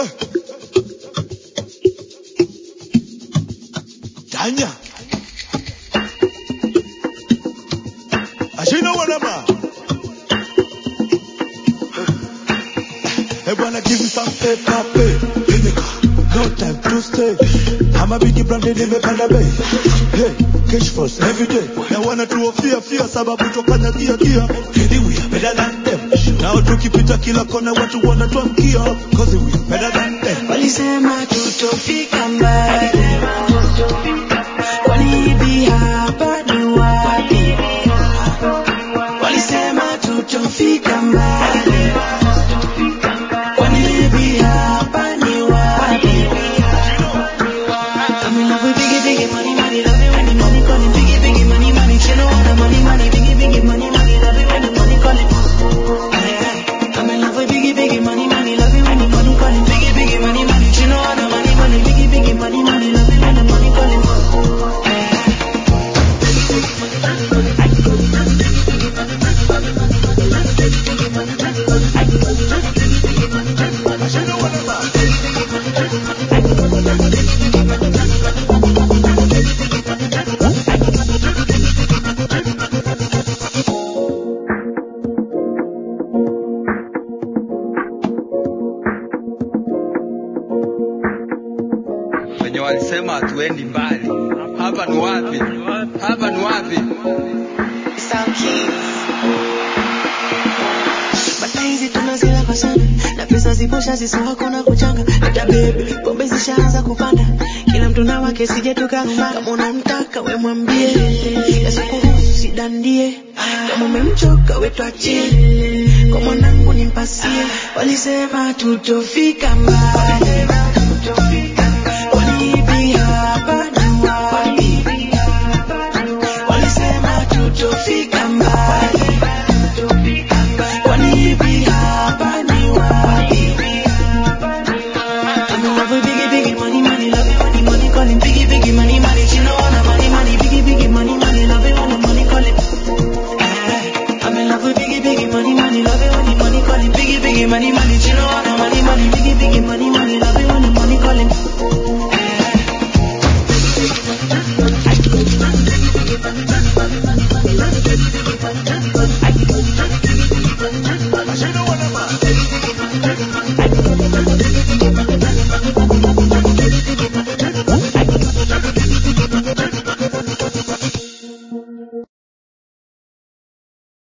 Tanya. Ashino wanama. Wanna give me some paper, pay. No time to stay. I'm a big branded in the Panda Bay. Hey, cash force every day. Now wanna do a fear, sababu tokana kia. Hey, we are better than them. Now to keep it a killer corner, what you wanna talk here? Cause we are better than them. Walisema tutofika mbali. Walibi hapa ni wapi? Walisema tutofika mbali. Walisema hatuendi mbali. Hapa ni wapi? Hapa ni wapi? Bataizi tunazila kwa sana. Na pesa ziposha zisawa kona kuchanga. Hata baby, pombe zishaanza kupanda. Kila mtu na wake sije tukaruma. Kama unamtaka we mwambie. Yasikuhusu sidandie. Kama umemchoka we tuachie. Kwa mwanangu nimpasie. Walisema tutofika mbali.